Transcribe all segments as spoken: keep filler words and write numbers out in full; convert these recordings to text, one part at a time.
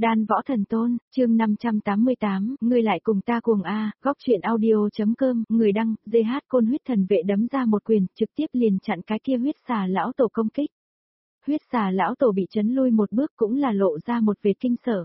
Đan Võ Thần Tôn, chương năm trăm tám mươi tám, ngươi lại cùng ta cuồng a, góc truyện audio.com, người đăng, giê hát Côn huyết thần vệ đấm ra một quyền, trực tiếp liền chặn cái kia huyết xà lão tổ công kích. Huyết xà lão tổ bị chấn lui một bước cũng là lộ ra một vệt kinh sở.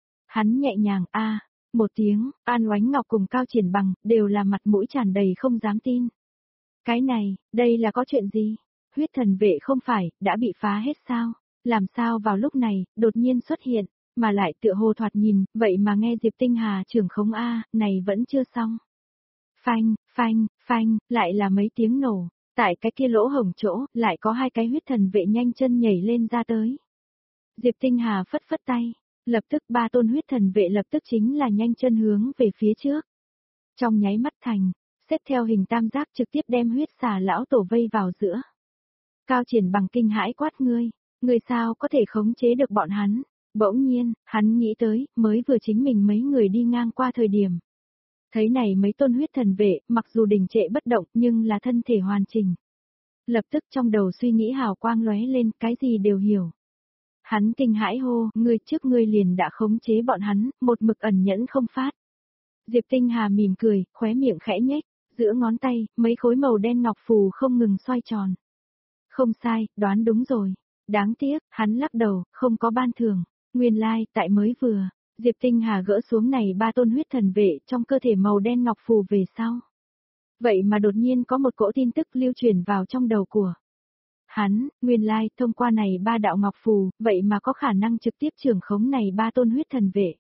Hắn nhẹ nhàng a, một tiếng, An Oánh Ngọc cùng Cao Triển Bằng, đều là mặt mũi tràn đầy không dám tin. Cái này, đây là có chuyện gì? Huyết thần vệ không phải, đã bị phá hết sao? Làm sao vào lúc này, đột nhiên xuất hiện, mà lại tựa hồ thoạt nhìn, vậy mà nghe Diệp Tinh Hà trưởng khống A, này vẫn chưa xong. Phanh, phanh, phanh, lại là mấy tiếng nổ, tại cái kia lỗ hổng chỗ, lại có hai cái huyết thần vệ nhanh chân nhảy lên ra tới. Diệp Tinh Hà phất phất tay, lập tức ba tôn huyết thần vệ lập tức chính là nhanh chân hướng về phía trước. Trong nháy mắt thành, xếp theo hình tam giác trực tiếp đem huyết xà lão tổ vây vào giữa. Cao Triển Bằng kinh hãi quát ngươi, ngươi sao có thể khống chế được bọn hắn? Bỗng nhiên, hắn nghĩ tới, mới vừa chính mình mấy người đi ngang qua thời điểm. Thấy này mấy tôn huyết thần vệ, mặc dù đình trệ bất động nhưng là thân thể hoàn chỉnh. Lập tức trong đầu suy nghĩ hào quang lóe lên, cái gì đều hiểu. Hắn kinh hãi hô, ngươi trước ngươi liền đã khống chế bọn hắn, một mực ẩn nhẫn không phát. Diệp Tinh Hà mỉm cười, khóe miệng khẽ nhếch, giữa ngón tay, mấy khối màu đen ngọc phù không ngừng xoay tròn. Không sai, đoán đúng rồi. Đáng tiếc, hắn lắc đầu, không có ban thưởng. Nguyên lai, like, tại mới vừa, Diệp Tinh Hà gỡ xuống này ba tôn huyết thần vệ trong cơ thể màu đen ngọc phù về sau. Vậy mà đột nhiên có một cỗ tin tức lưu truyền vào trong đầu của hắn, nguyên lai, like, thông qua này ba đạo ngọc phù, vậy mà có khả năng trực tiếp trưởng khống này ba tôn huyết thần vệ.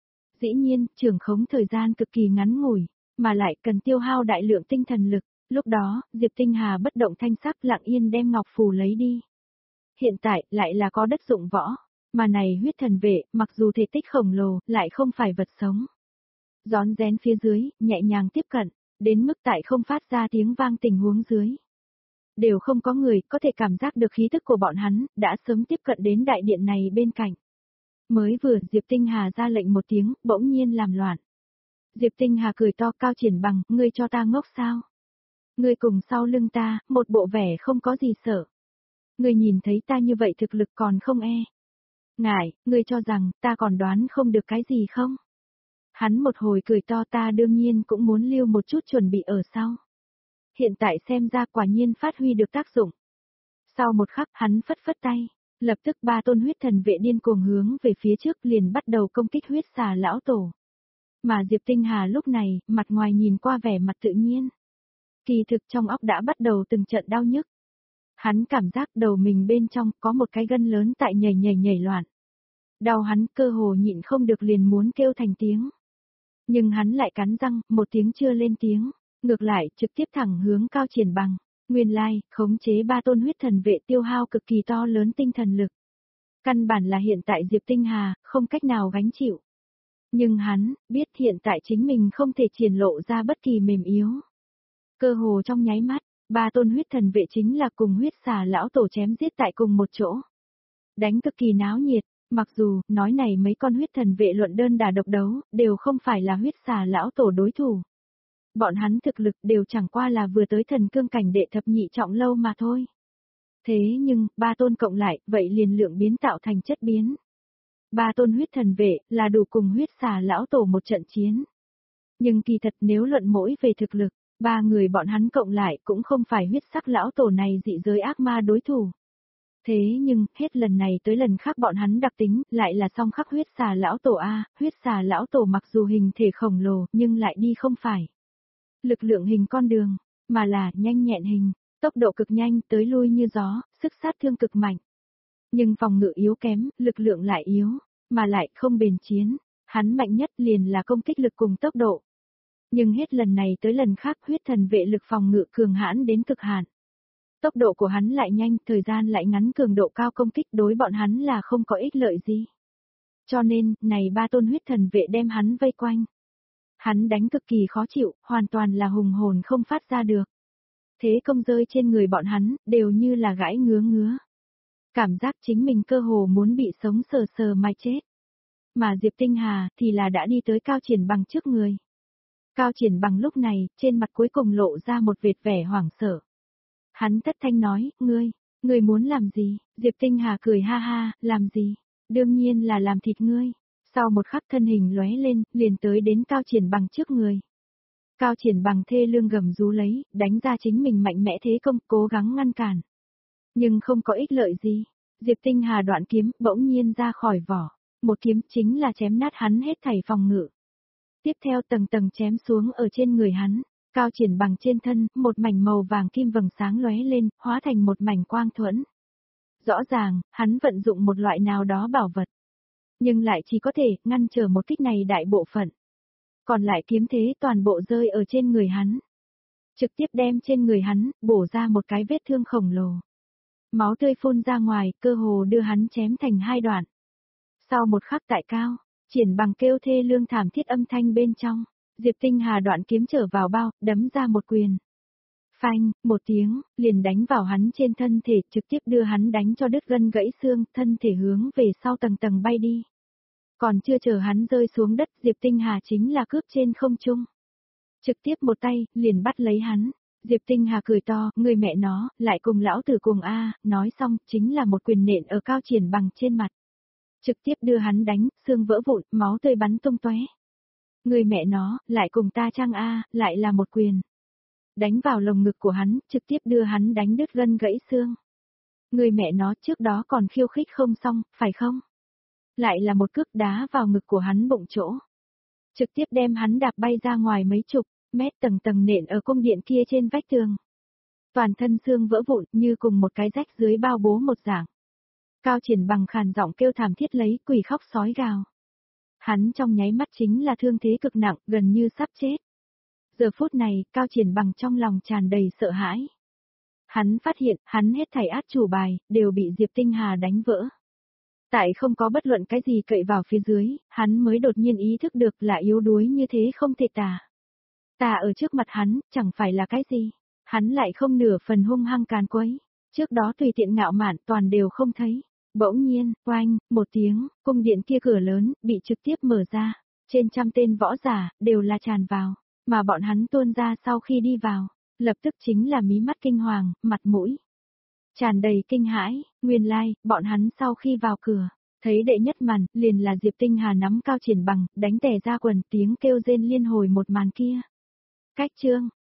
Dĩ nhiên, trưởng khống thời gian cực kỳ ngắn ngủi, mà lại cần tiêu hao đại lượng tinh thần lực. Lúc đó, Diệp Tinh Hà bất động thanh sắc lặng yên đem ngọc phù lấy đi. Hiện tại, lại là có đất dụng võ. Mà này huyết thần vệ, mặc dù thể tích khổng lồ, lại không phải vật sống. Gión rén phía dưới, nhẹ nhàng tiếp cận, đến mức tại không phát ra tiếng vang tình huống dưới. Đều không có người có thể cảm giác được khí tức của bọn hắn, đã sớm tiếp cận đến đại điện này bên cạnh. Mới vừa Diệp Tinh Hà ra lệnh một tiếng, bỗng nhiên làm loạn. Diệp Tinh Hà cười to, Cao Triển Bằng, ngươi cho ta ngốc sao? Ngươi cùng sau lưng ta, một bộ vẻ không có gì sợ. Ngươi nhìn thấy ta như vậy thực lực còn không e. Ngại, ngươi cho rằng ta còn đoán không được cái gì không? Hắn một hồi cười to, ta đương nhiên cũng muốn lưu một chút chuẩn bị ở sau. Hiện tại xem ra quả nhiên phát huy được tác dụng. Sau một khắc hắn phất phất tay, lập tức ba tôn huyết thần vệ điên cuồng hướng về phía trước liền bắt đầu công kích huyết xà lão tổ. Mà Diệp Tinh Hà lúc này, mặt ngoài nhìn qua vẻ mặt tự nhiên. Kỳ thực trong óc đã bắt đầu từng trận đau nhức. Hắn cảm giác đầu mình bên trong có một cái gân lớn tại nhảy nhảy nhảy loạn. Đau hắn cơ hồ nhịn không được liền muốn kêu thành tiếng. Nhưng hắn lại cắn răng, một tiếng chưa lên tiếng, ngược lại trực tiếp thẳng hướng Cao Triển Bằng. Nguyên lai, khống chế ba tôn huyết thần vệ tiêu hao cực kỳ to lớn tinh thần lực. Căn bản là hiện tại Diệp Tinh Hà, không cách nào gánh chịu. Nhưng hắn, biết hiện tại chính mình không thể triển lộ ra bất kỳ mềm yếu. Cơ hồ trong nháy mắt, ba tôn huyết thần vệ chính là cùng huyết xà lão tổ chém giết tại cùng một chỗ. Đánh cực kỳ náo nhiệt, mặc dù, nói này mấy con huyết thần vệ luận đơn đả độc đấu, đều không phải là huyết xà lão tổ đối thủ. Bọn hắn thực lực đều chẳng qua là vừa tới thần cương cảnh đệ thập nhị trọng lâu mà thôi. Thế nhưng, ba tôn cộng lại, vậy liền lượng biến tạo thành chất biến. Ba tôn huyết thần vệ, là đủ cùng huyết xà lão tổ một trận chiến. Nhưng kỳ thật nếu luận mỗi về thực lực, ba người bọn hắn cộng lại cũng không phải huyết sắc lão tổ này dị giới ác ma đối thủ. Thế nhưng, hết lần này tới lần khác bọn hắn đặc tính, lại là song khắc huyết xà lão tổ A, huyết xà lão tổ mặc dù hình thể khổng lồ, nhưng lại đi không phải lực lượng hình con đường, mà là nhanh nhẹn hình, tốc độ cực nhanh, tới lui như gió, sức sát thương cực mạnh. Nhưng phòng ngự yếu kém, lực lượng lại yếu, mà lại không bền chiến, hắn mạnh nhất liền là công kích lực cùng tốc độ. Nhưng hết lần này tới lần khác huyết thần vệ lực phòng ngự cường hãn đến cực hạn. Tốc độ của hắn lại nhanh, thời gian lại ngắn, cường độ cao, công kích đối bọn hắn là không có ích lợi gì. Cho nên, này ba tôn huyết thần vệ đem hắn vây quanh. Hắn đánh cực kỳ khó chịu, hoàn toàn là hùng hồn không phát ra được. Thế công rơi trên người bọn hắn, đều như là gãi ngứa ngứa. Cảm giác chính mình cơ hồ muốn bị sống sờ sờ mà chết. Mà Diệp Tinh Hà thì là đã đi tới Cao Triển Bằng trước người. Cao Triển Bằng lúc này, trên mặt cuối cùng lộ ra một vệt vẻ hoảng sợ. Hắn thất thanh nói, ngươi, ngươi muốn làm gì? Diệp Tinh Hà cười ha ha, làm gì? Đương nhiên là làm thịt ngươi. Sau một khắc thân hình lóe lên, liền tới đến Cao Triển Bằng trước người. Cao Triển Bằng thê lương gầm rú lấy, đánh ra chính mình mạnh mẽ thế công, cố gắng ngăn cản. Nhưng không có ích lợi gì. Diệp Tinh Hà đoạn kiếm bỗng nhiên ra khỏi vỏ. Một kiếm chính là chém nát hắn hết thảy phòng ngự. Tiếp theo tầng tầng chém xuống ở trên người hắn. Cao Triển Bằng trên thân, một mảnh màu vàng kim vầng sáng lóe lên, hóa thành một mảnh quang thuẫn. Rõ ràng, hắn vận dụng một loại nào đó bảo vật. Nhưng lại chỉ có thể ngăn trở một kích này đại bộ phận. Còn lại kiếm thế toàn bộ rơi ở trên người hắn. Trực tiếp đem trên người hắn, bổ ra một cái vết thương khổng lồ. Máu tươi phun ra ngoài, cơ hồ đưa hắn chém thành hai đoạn. Sau một khắc tại Cao, Triển Bằng kêu thê lương thảm thiết âm thanh bên trong, Diệp Tinh Hà đoạn kiếm trở vào bao, đấm ra một quyền. Phanh, một tiếng, liền đánh vào hắn trên thân thể, trực tiếp đưa hắn đánh cho đứt gân gãy xương, thân thể hướng về sau tầng tầng bay đi. Còn chưa chờ hắn rơi xuống đất, Diệp Tinh Hà chính là cướp trên không trung. Trực tiếp một tay, liền bắt lấy hắn. Diệp Tinh Hà cười to, người mẹ nó, lại cùng lão tử cùng a, nói xong, chính là một quyền nện ở Cao Triển Bằng trên mặt. Trực tiếp đưa hắn đánh, xương vỡ vụn, máu tươi bắn tung tóe. Người mẹ nó, lại cùng ta chăng a, lại là một quyền. Đánh vào lồng ngực của hắn, trực tiếp đưa hắn đánh đứt gân gãy xương. Người mẹ nó trước đó còn khiêu khích không xong, phải không? Lại là một cước đá vào ngực của hắn bụng chỗ. Trực tiếp đem hắn đạp bay ra ngoài mấy chục mét tầng tầng nện ở cung điện kia trên vách tường. Toàn thân xương vỡ vụn như cùng một cái rách dưới bao bố một dạng. Cao Triển Bằng khàn giọng kêu thảm thiết lấy quỷ khóc sói gào. Hắn trong nháy mắt chính là thương thế cực nặng, gần như sắp chết. Giờ phút này, Cao Triển Bằng trong lòng tràn đầy sợ hãi. Hắn phát hiện, hắn hết thảy át chủ bài, đều bị Diệp Tinh Hà đánh vỡ. Tại không có bất luận cái gì cậy vào phía dưới, hắn mới đột nhiên ý thức được là yếu đuối như thế không thể tả. Tả ở trước mặt hắn, chẳng phải là cái gì. Hắn lại không nửa phần hung hăng càn quấy. Trước đó tùy tiện ngạo mạn toàn đều không thấy. Bỗng nhiên, oanh, một tiếng, cung điện kia cửa lớn, bị trực tiếp mở ra. Trên trăm tên võ giả, đều là tràn vào. Mà bọn hắn tuôn ra sau khi đi vào, lập tức chính là mí mắt kinh hoàng, mặt mũi tràn đầy kinh hãi, nguyên lai, like, bọn hắn sau khi vào cửa, thấy đệ nhất màn, liền là Diệp Tinh Hà nắm Cao Triển Bằng, đánh tè ra quần tiếng kêu rên liên hồi một màn kia. Cách chương,